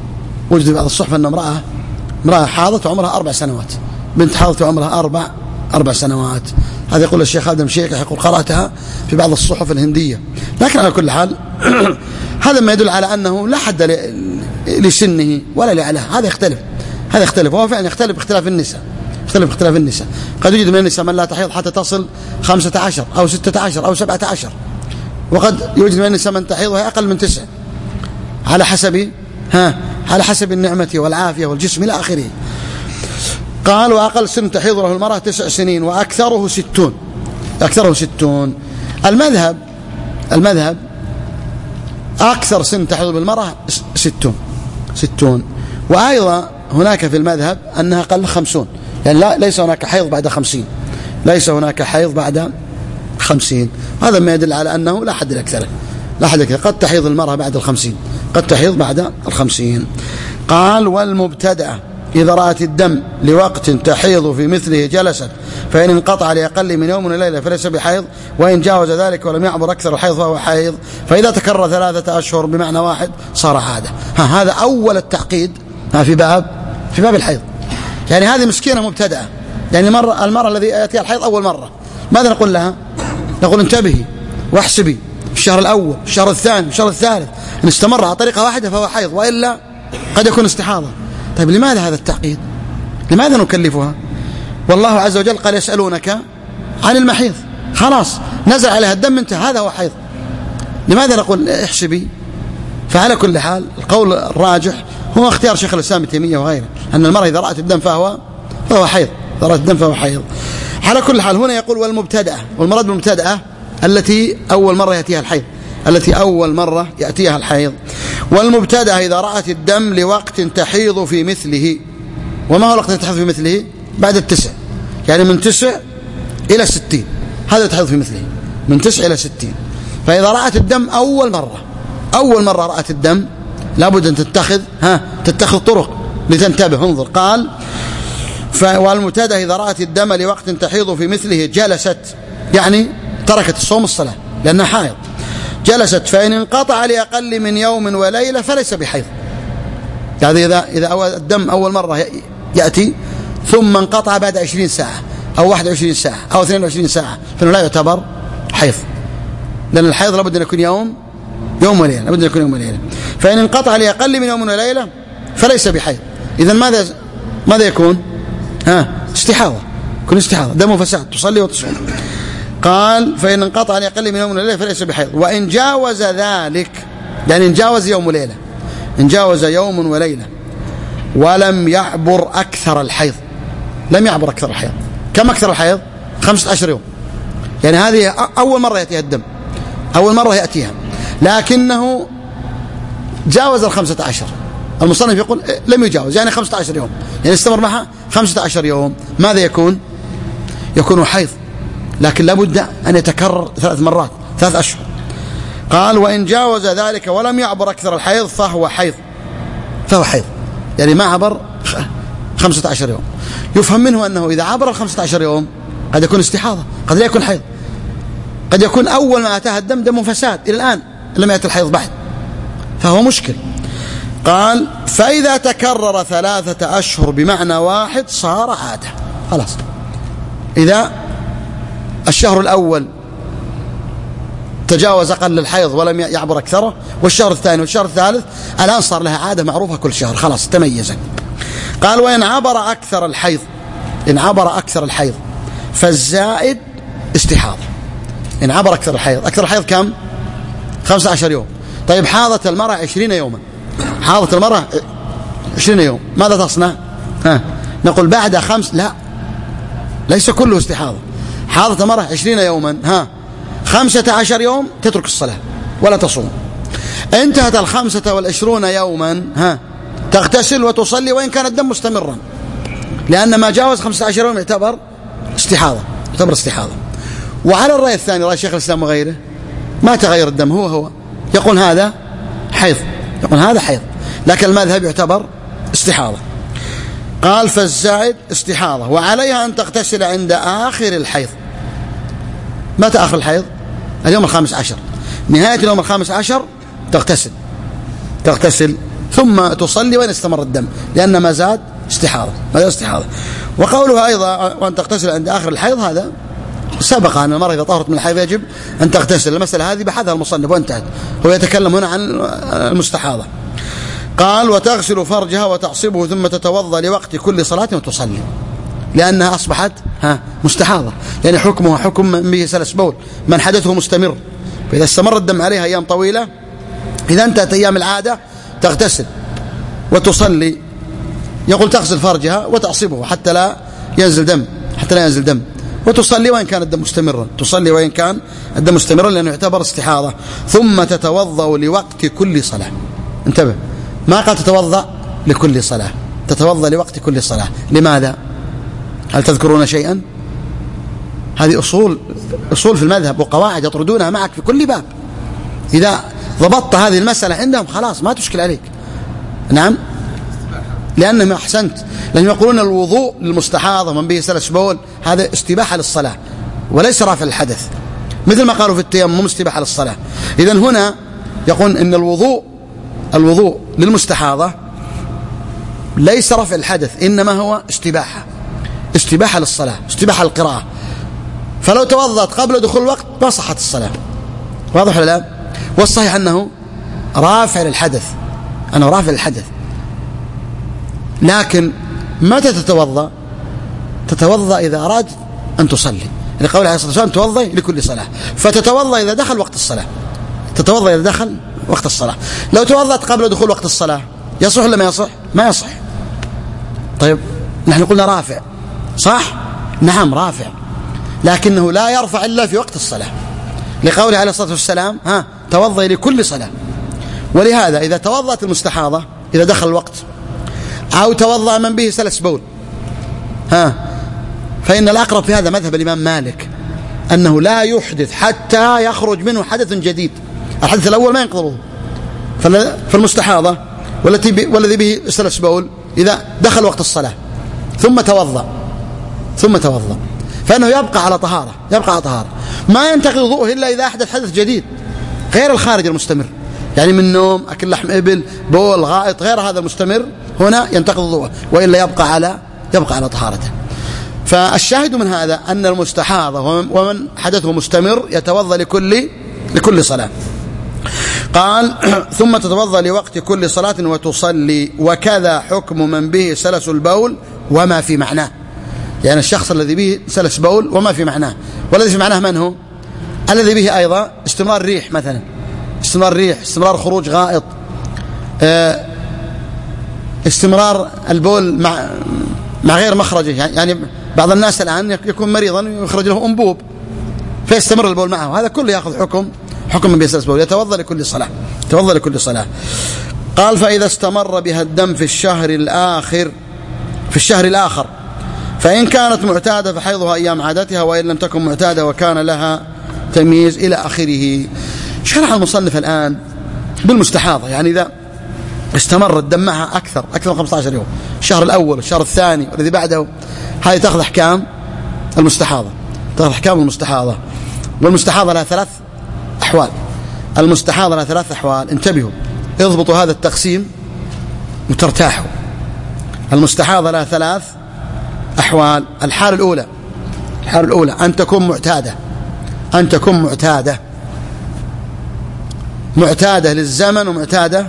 أن امرأة حاضت وعمرها 4 سنوات، بنت حاضت وعمرها 4 سنوات. هذا يقول الشيخ آدم شيخ، يقول قرأتها في بعض الصحف الهندية. لكن على كل حال هذا ما يدل على أنه لا حد لسنه ولا لعلاه. هذا يختلف وهو فعلا يختلف باختلاف النساء. قد يوجد من النساء من لا تحيض حتى تصل 15 أو 16 أو 17، وقد يوجد من النساء من تحيض وهي أقل من 9 على حسب النعمة والعافية والجسم إلى آخره. قال وأقل سن تحيض له المرأة 9 سنين وأكثره 60. المذهب أكثر سن تحيض بالمرأة 60. وأيضا هناك في المذهب أنها أقل 50، يعني ليس هناك حيض بعد 50. هذا ما يدل على أنه لا حد لأكثره. قد تحيض المرأة بعد 50. قال والمبتدأة إذا رأت الدم لوقت تحيض في مثله جلست، فإن انقطع لأقل من يوم وليلة فليس بحيض، وإن جاوز ذلك ولم يعبر أكثر الحيض فهو حيض، فإذا تكرر 3 أشهر بمعنى واحد صار عادة. هذا أول التعقيد في باب الحيض. يعني هذه مسكينة مبتدأة، يعني المرة الذي يأتيها الحيض أول مرة، ماذا نقول لها؟ نقول انتبهي واحسبي الشهر الأول، الشهر الثاني، الشهر الثالث، إن استمر على طريقة واحدة فهو حيض، وإلا قد يكون استحاضة. طيب لماذا هذا التعقيد؟ لماذا نكلفها؟ والله عز وجل قال يسألونك عن المحيض، خلاص نزل عليها الدم انتهى، هذا هو حيض. لماذا نقول احسبي؟ فعلى كل حال القول الراجح هو اختيار شيخ الإسلام ابن تيمية وغيره، أن المرأة إذا رأت الدم فهو حيض، إذا رأت الدم فهو حيض. على كل حال هنا يقول والمبتدأة، والمراد بالمبتدأة التي أول مرة يأتيها الحيض. والمبتدأة إذا رأت الدم لوقت تحيض في مثله. وما هو الوقت الذي تحيض في مثله؟ بعد 9، يعني من 9 إلى 60، هذا تحيض في مثله من 9 إلى 60. فإذا رأت الدم أول مرة رأت الدم لابد أن تتخذ طرق لتنتبه. انظر قال والمبتدأة إذا رأت الدم لوقت تحيض في مثله جلست، يعني تركت الصوم الصلاة لأنها حائض، جلست، فإن انقطع لأقل من يوم وليلة فليس بحيض. يعني إذا الدم أول مرة يأتي ثم انقطع بعد 20 ساعة أو 21 ساعة أو 22 ساعة فإنه لا يعتبر حيض، لأن الحيض لابد أن يكون يوم وليلة. فإن انقطع لأقل من يوم وليلة فليس بحيض. إذن ماذا يكون؟ استحاضة، يكون استحاضة، دم فساد، تصلي وتصوم. قال فإن انقطع لأقل من يوم وليلة فليس بحيض. وإن جاوز ذلك، يعني إن جاوز يوم وليلة، إن جاوز يوم وليلة ولم يعبر أكثر الحيض، كم أكثر الحيض؟ 15 يوم. يعني هذه أول مرة يأتيها الدم، لكنه جاوز 15. المصنف يقول لم يجاوز، يعني 15 يوم، يعني استمر معها 15 يوم. ماذا يكون حيض، لكن لابد أن يتكرر 3 مرات 3 أشهر. قال وإن جاوز ذلك ولم يعبر أكثر الحيض فهو حيض، يعني ما عبر 15 يوم. يفهم منه أنه إذا عبر 15 يوم قد يكون استحاضة، قد لا يكون حيض، قد يكون أول ما أتاها الدم دم فساد، إلى الآن لم يأتي الحيض بعد، فهو مشكل. قال فإذا تكرر 3 أشهر بمعنى واحد صار عادة. خلاص، إذا الشهر الأول تجاوز أقل الحيض ولم يعبر أكثره، والشهر الثاني والشهر الثالث، الآن صار لها عادة معروفة كل شهر، خلاص تميزت. قال وإن عبر أكثر الحيض فالزائد استحاضة. إن عبر أكثر الحيض كم؟ 15 يوم. طيب حاضت المرأة 20 يوما، ماذا تصنع؟ نقول بعد 5، لا، ليس كله استحاضة. حاضت المرأة 20 يوما، 15 يوم تترك الصلاة ولا تصوم. انتهت 25 يوما، تغتسل وتصلي وإن كان الدم مستمرا، لأن ما جاوز 15 يوم يعتبر استحاضة. وعلى الرأي الثاني، رأي شيخ الإسلام وغيره، ما تغير الدم، هو يقول هذا حيض، لكن المذهب يعتبر استحاضة. قال فالزائد استحاضة، وعليها أن تغتسل عند آخر الحيض. متى آخر الحيض؟ اليوم 15، نهاية اليوم 15 تغتسل ثم تصلي وإن استمر الدم، لأن ما زاد استحاضة. وقولها أيضا وأن تغتسل عند آخر الحيض هذا سبق أن المرأة إذا طهرت من الحيض يجب أن تغتسل. المسألة هذه بحثها المصنف وانتهت. هو يتكلم هنا عن المستحاضة. قال وتغسل فرجها وتعصبه ثم تتوضأ لوقت كل صلاة وتصلي، لأنها أصبحت مستحاضة، يعني حكمها حكم من به سلس بول، من حدثه مستمر. فإذا استمر الدم عليها أيام طويلة، إذا انتهت أيام العادة تغتسل وتصلي. يقول تغسل فرجها وتعصبه حتى لا ينزل دم، وتصلي وإن كان الدم مستمرا، تصلي وإن كان الدم مستمرا، لأنه يعتبر استحاضة. ثم تتوضأ لوقت كل صلاة. انتبه، ما قال تتوضأ لكل صلاة، تتوضأ لوقت كل صلاة. لماذا؟ هل تذكرون شيئا؟ هذه أصول في المذهب وقواعد يطردونها معك في كل باب. إذا ضبطت هذه المسألة عندهم خلاص ما تشكل عليك. نعم، لأنهم أحسنت، لأنهم يقولون الوضوء للمستحاضة من به سلس بول هذا استباحة للصلاة وليس رافع الحدث، مثل ما قالوا في التيمم استباحة للصلاة. إذن هنا يقول إن الوضوء للمستحاضة ليس رفع الحدث، إنما هو استباحة للصلاة، استباحة للقراءة. فلو توضأت قبل دخول الوقت ما صحت الصلاة. واضح ولا لا؟ والصحيح أنه رافع للحدث، لكن متى تتوضأ؟ تتوضأ إذا أراد أن تصلي، لقول عليه الصلاة والسلام توضأ لكل صلاة. فتتوضأ إذا دخل وقت الصلاة. لو توضأت قبل دخول وقت الصلاة يصح ولا ما يصح؟ ما يصح. طيب نحن قلنا رافع، صح؟ نعم رافع، لكنه لا يرفع إلا في وقت الصلاة، لقوله عليه الصلاة والسلام توضأ لكل صلاة. ولهذا إذا توضأت المستحاضة إذا دخل الوقت، أو توضأ من به سلس بول، فإن الأقرب في هذا مذهب الإمام مالك أنه لا يحدث حتى يخرج منه حدث جديد. الحدث الأول ما ينقض الوضوء. فالمستحاضة والذي به سلس بول إذا دخل وقت الصلاة ثم توضأ فإنه يبقى على طهارة، ما ينتقض وضوءه إلا إذا أحدث حدث جديد غير الخارج المستمر، يعني من نوم، أكل لحم إبل، بول، غائط، غير هذا المستمر، هنا ينتقض وضوءه، وإلا يبقى على طهارته. فالشاهد من هذا أن المستحاضة ومن حدثه مستمر يتوضأ لكل صلاة. قال ثم تتوضأ لوقت كل صلاة وتصلي، وكذا حكم من به سلس البول وما في معناه. يعني الشخص الذي به سلس بول وما في معناه، والذي في معناه من هو؟ الذي به أيضا استمرار ريح، مثلا استمرار خروج غائط، استمرار البول مع غير مخرجه. يعني بعض الناس الآن يكون مريضا يخرج له أنبوب فيستمر البول معه، هذا كله يأخذ حكم من بيسلس بول، يتوضأ لكل صلاة. قال فإذا استمر بها الدم في الشهر الآخر فإن كانت معتادة فحيضها أيام عادتها، وإن لم تكن معتادة وكان لها تمييز إلى آخره. شرح المصنف الآن بالمستحاضة، يعني إذا استمر الدم معها أكثر من 15 يوم، الشهر الأول والشهر الثاني والذي بعده، هذه تأخذ أحكام المستحاضة. والمستحاضة لها 3 أحوال. انتبهوا، اضبطوا هذا التقسيم وترتاحوا. المستحاضة لها 3 أحوال. الحالة الأولى أن تكون معتادة للزمن ومعتادة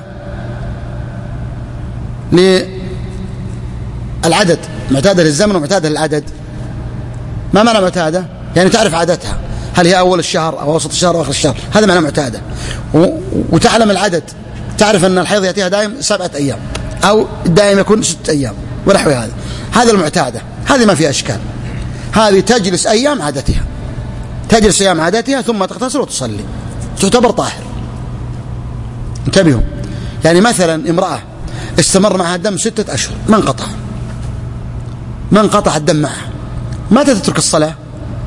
للعدد. للعدد. ما معنى معتادة؟ يعني تعرف عادتها، هل هي أول الشهر أو وسط الشهر أو آخر الشهر، هذا معنى معتادة. وتعلم العدد، تعرف أن الحيض يأتيها دائم 7 أيام أو دائم يكون 6 أيام ونحو هذا المعتادة، هذه ما فيها أشكال. هذه تجلس أيام عادتها ثم تغتسل وتصلي، تعتبر طاهر. انتبهوا، يعني مثلا امرأة استمر معها الدم 6 أشهر ما انقطع الدم معها، متى تترك الصلاة؟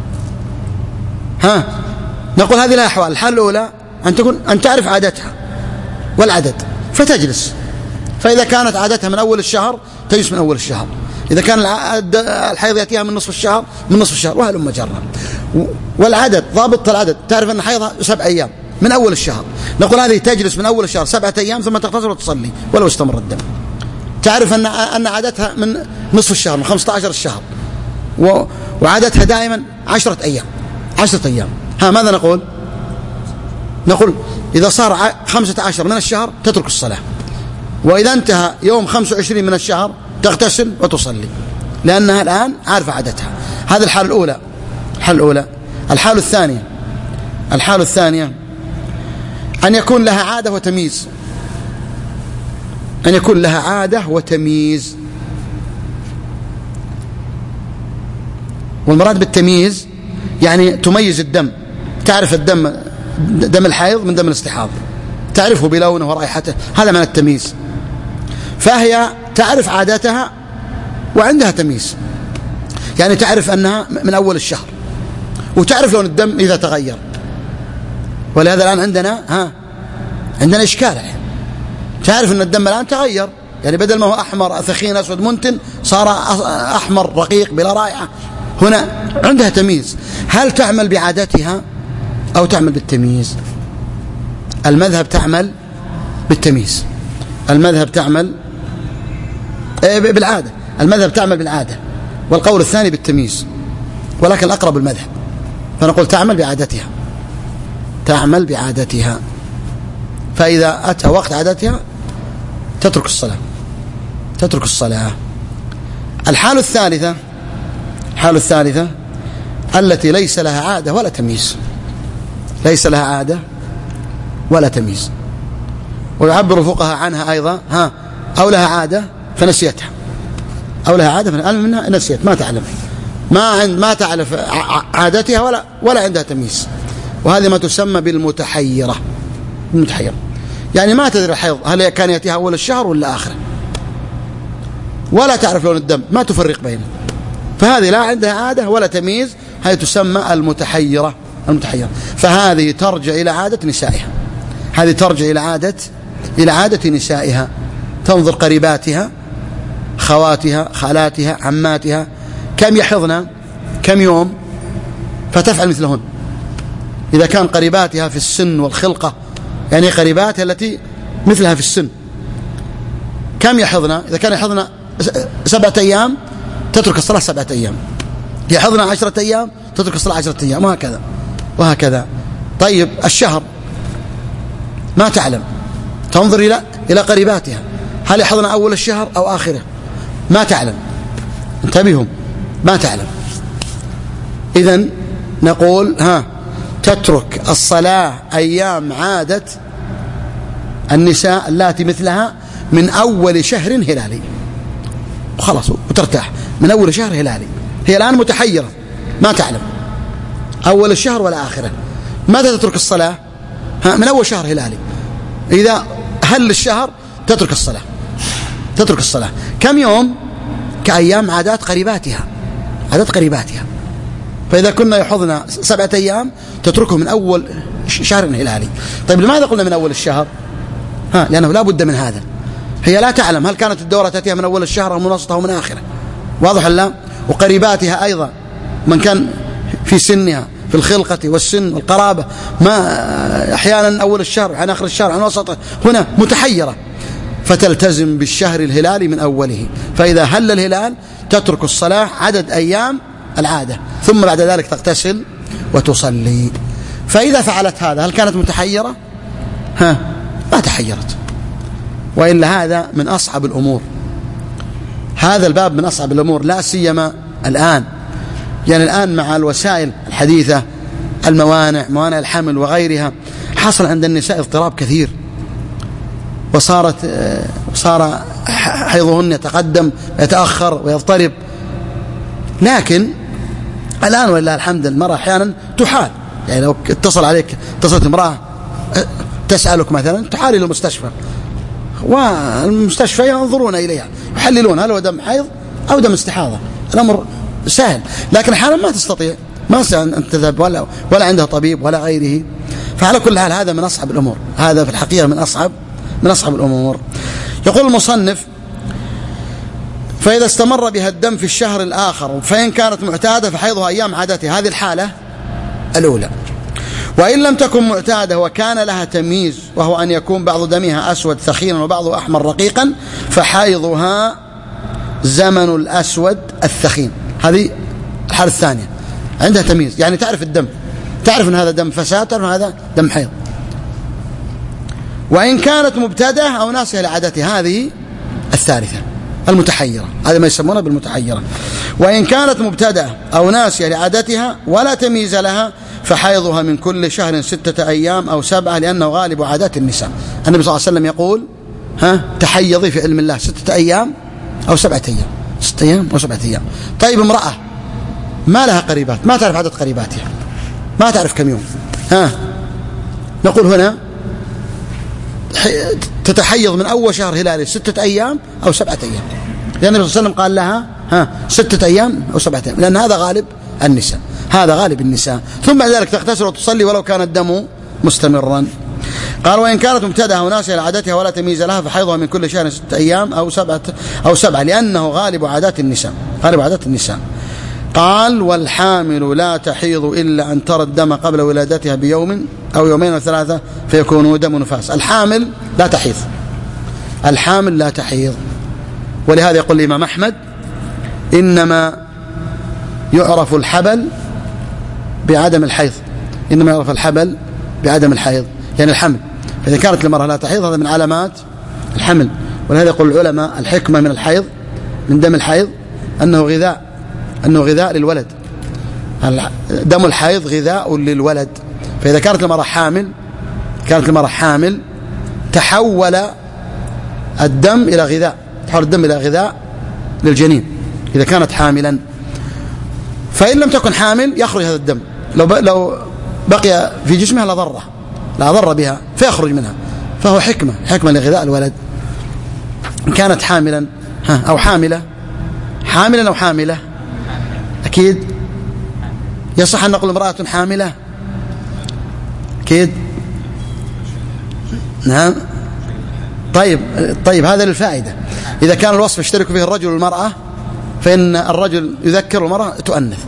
نقول هذه لها أحوال. الحالة الأولى أن تعرف عادتها والعدد فتجلس، فإذا كانت عادتها من أول الشهر تجلس من أول الشهر، إذا كان الحيض يأتيها من نصف الشهر وهلم جرا. والعدد، ضابط العدد، تعرف أن حيضها 7 أيام من أول الشهر، نقول هذه تجلس من أول الشهر 7 أيام ثم تغتسل وتصلي ولو استمر الدم. تعرف أن عادتها من نصف الشهر، من 15 الشهر، وعادتها دائما 10 أيام. 10 أيام. ماذا نقول؟ نقول إذا صار 15 من الشهر تترك الصلاة، وإذا انتهى يوم 25 من الشهر تغتسل وتصلي، لأنها الآن عارفة عادتها. هذه الحالة الأولى. الحالة الثانية أن يكون لها عادة وتمييز. والمراد بالتمييز يعني تميز الدم، تعرف الدم، دم الحيض من دم الاستحاضة، تعرفه بلونه ورائحته، هذا معنى التمييز. فهي تعرف عادتها وعندها تمييز، يعني تعرف أنها من أول الشهر، وتعرف لون الدم إذا تغير. ولهذا الآن عندنا إشكال. تعرف أن الدم الآن تغير، يعني بدل ما هو أحمر ثخين أسود منتن صار أحمر رقيق بلا رائحة. هنا عندها تمييز. هل تعمل بعادتها أو تعمل بالتمييز؟ المذهب تعمل بالتمييز. المذهب تعمل بالعادة. المذهب تعمل بالعادة، والقول الثاني بالتمييز، ولكن الأقرب المذهب. فنقول تعمل بعادتها. فإذا أتى وقت عادتها تترك الصلاة. الحالة الثالثة التي ليس لها عادة ولا تمييز. ويعبر الفقهاء عنها أيضا أو لها عادة فنسيتها، منها نسيت، ما تعلم، ما تعرف عادتها ولا عندها تمييز. وهذه ما تسمى بالمتحيرة. يعني ما تدري الحيض هل كان يأتيها أول الشهر ولا آخره، ولا تعرف لون الدم، ما تفرق بينه. فهذه لا عندها عادة ولا تمييز، هذه تسمى المتحيرة. فهذه ترجع إلى عادة نسائها. تنظر قريباتها، خواتها، خالاتها، عماتها، كم يحضن، كم يوم، فتفعل مثلهن. إذا كان قريباتها في السن والخلقة، يعني قريباتها التي مثلها في السن، كم يحضن. إذا كان يحضن 7 أيام تترك الصلاة 7 أيام، يحضن 10 أيام تترك الصلاة 10 أيام، وهكذا. طيب الشهر ما تعلم، تنظر إلى قريباتها، هل يحضن أول الشهر أو آخره، ما تعلم. انتبهوا، ما تعلم. إذن نقول تترك الصلاة أيام عادة النساء اللاتي مثلها من أول شهر هلالي، وخلاص، وترتاح من أول شهر هلالي. هي الآن متحيرة، ما تعلم أول الشهر ولا آخره. ماذا تترك الصلاة؟ من أول شهر هلالي. إذا هل الشهر تترك الصلاة. كم يوم؟ كأيام عادات قريباتها. فإذا كنا يحضن 7 أيام تتركه من أول شهر هلالي. طيب لماذا قلنا من أول الشهر؟ لأنه لا بد من هذا. هي لا تعلم هل كانت الدورة تأتيها من أول الشهر أو من وسطها أو من آخره، واضح لا؟ وقريباتها أيضا، من كان في سنها في الخلقة والسن والقرابة، ما أحيانا أول الشهر عن آخر الشهر عن وسطه، هنا متحيرة، فتلتزم بالشهر الهلالي من أوله. فإذا هل الهلال تترك الصلاة عدد أيام العادة، ثم بعد ذلك تغتسل وتصلي. فإذا فعلت هذا هل كانت متحيرة؟ ما تحيرت. وإلا هذا من أصعب الأمور. هذا الباب من أصعب الأمور، لا سيما الآن. يعني الآن مع الوسائل الحديثة، موانع الحمل وغيرها، حصل عند النساء اضطراب كثير، وصار حيضهن يتقدم يتأخر ويضطرب. لكن الآن ولله الحمد المرأة أحيانا تحال، يعني لو اتصلت امرأة تسألك مثلا، تحال إلى المستشفى، والمستشفى ينظرون إليها يحللون هل هو دم حيض أو دم استحاضة. الأمر سهل، لكن أحيانا ما تستطيع، ما أن تذهب ولا عندها طبيب ولا غيره. فعلى كل حال هذا من أصعب الأمور، هذا في الحقيقة من أصعب الأمور. يقول المصنف: فإذا استمر بها الدم في الشهر الآخر، فإن كانت معتادة فحيضها أيام عادتها. هذه الحالة الأولى. وإن لم تكن معتادة وكان لها تمييز، وهو أن يكون بعض دمها أسود ثخينا وبعضه أحمر رقيقا، فحيضها زمن الأسود الثخين. هذه الحالة الثانية، عندها تمييز، يعني تعرف الدم، تعرف أن هذا دم فساد، تعرف أن هذا دم حيض. وإن كانت مبتدأة أو ناسية لعادتها، هذه الثالثة المتحيرة، هذا ما يسمونه بالمتحيرة. وإن كانت مبتدأة أو ناسية لعادتها ولا تمييز لها، فحيضها من كل شهر 6 أيام أو 7، لأنه غالب عادات النساء. النبي صلى الله عليه وسلم يقول تحيضي في علم الله 6 أيام أو 7 أيام، 6 أيام أو 7 أيام. طيب امرأة ما لها قريبات، ما تعرف عدد قريباتها، ما تعرف كم يوم، نقول هنا تتحيض من أول شهر هلالي 6 أيام أو 7 أيام، لأن النبي صلى الله عليه وسلم قال لها 6 أيام أو 7 أيام، لأن هذا غالب النساء، هذا غالب النساء. ثم بعد ذلك تغتسل وتصلي ولو كان الدم مستمرا. قال وإن كانت مبتدأة أو ناسية لعادتها ولا تمييز لها، فحيضها من كل شهر 6 أيام أو 7، لأنه غالب عادات النساء، غالب عادات النساء. قال والحامل لا تحيض إلا أن ترى الدم قبل ولادتها بيوم أو يومين أو 3، فيكون دم نفاس. الحامل لا تحيض، الحامل لا تحيض. ولهذا يقول الإمام أحمد إنما يعرف الحبل بعدم الحيض، إنما يعرف الحبل بعدم الحيض، يعني الحمل. فإذا كانت المرأة لا تحيض هذا من علامات الحمل. ولهذا يقول العلماء الحكمة من الحيض، من دم الحيض، أنه غذاء للولد. دم الحيض غذاء للولد. فإذا كانت المرأة حامل تحول الدم إلى غذاء، تحول الدم إلى غذاء للجنين إذا كانت حاملا. فإن لم تكن حامل يخرج هذا الدم، لو بقي في جسمها لا ضر بها فيخرج منها، فهو حكمة لغذاء الولد. إن كانت حاملا أو حاملة أكيد يصح أن نقول امرأة حاملة، أكيد نعم. طيب هذا للفائدة. إذا كان الوصف يشترك فيه الرجل والمرأة، فإن الرجل يذكر والمرأة تؤنث،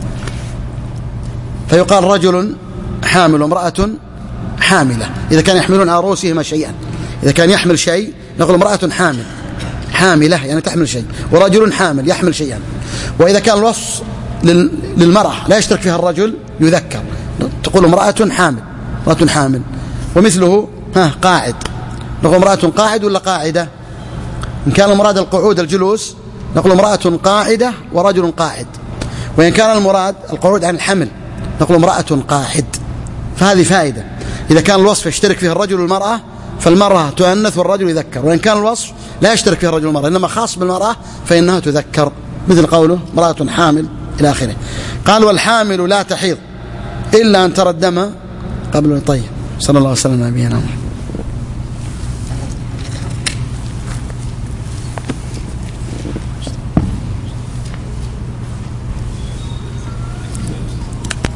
فيقال رجل حامل وامرأة حاملة إذا كان يحملون على رؤوسهما شيئا. إذا كان يحمل شيء نقول امرأة حاملة يعني تحمل شيء، ورجل حامل يحمل شيئا. وإذا كان الوصف للمرأة لا يشترك فيها الرجل يذكر، تقول امرأة حامل. ومثله قاعد، نقول امرأة قاعد ولا قاعدة. إن كان المراد القعود الجلوس نقول امرأة قاعدة ورجل قاعد. وإن كان المراد القعود عن الحمل نقول امرأة قاعد. فهذه فائدة. إذا كان الوصف يشترك فيه الرجل والمرأة فالمرأة تؤنث والرجل يذكر، وإن كان الوصف لا يشترك فيه الرجل والمرأة إنما خاص بالمرأة فإنها تذكر، مثل قوله امرأة حامل إلى آخره. قال والحامل لا تحيض إلا أن ترى الدم قبل. طيب صلى الله عليه وسلم على نبينا محمد.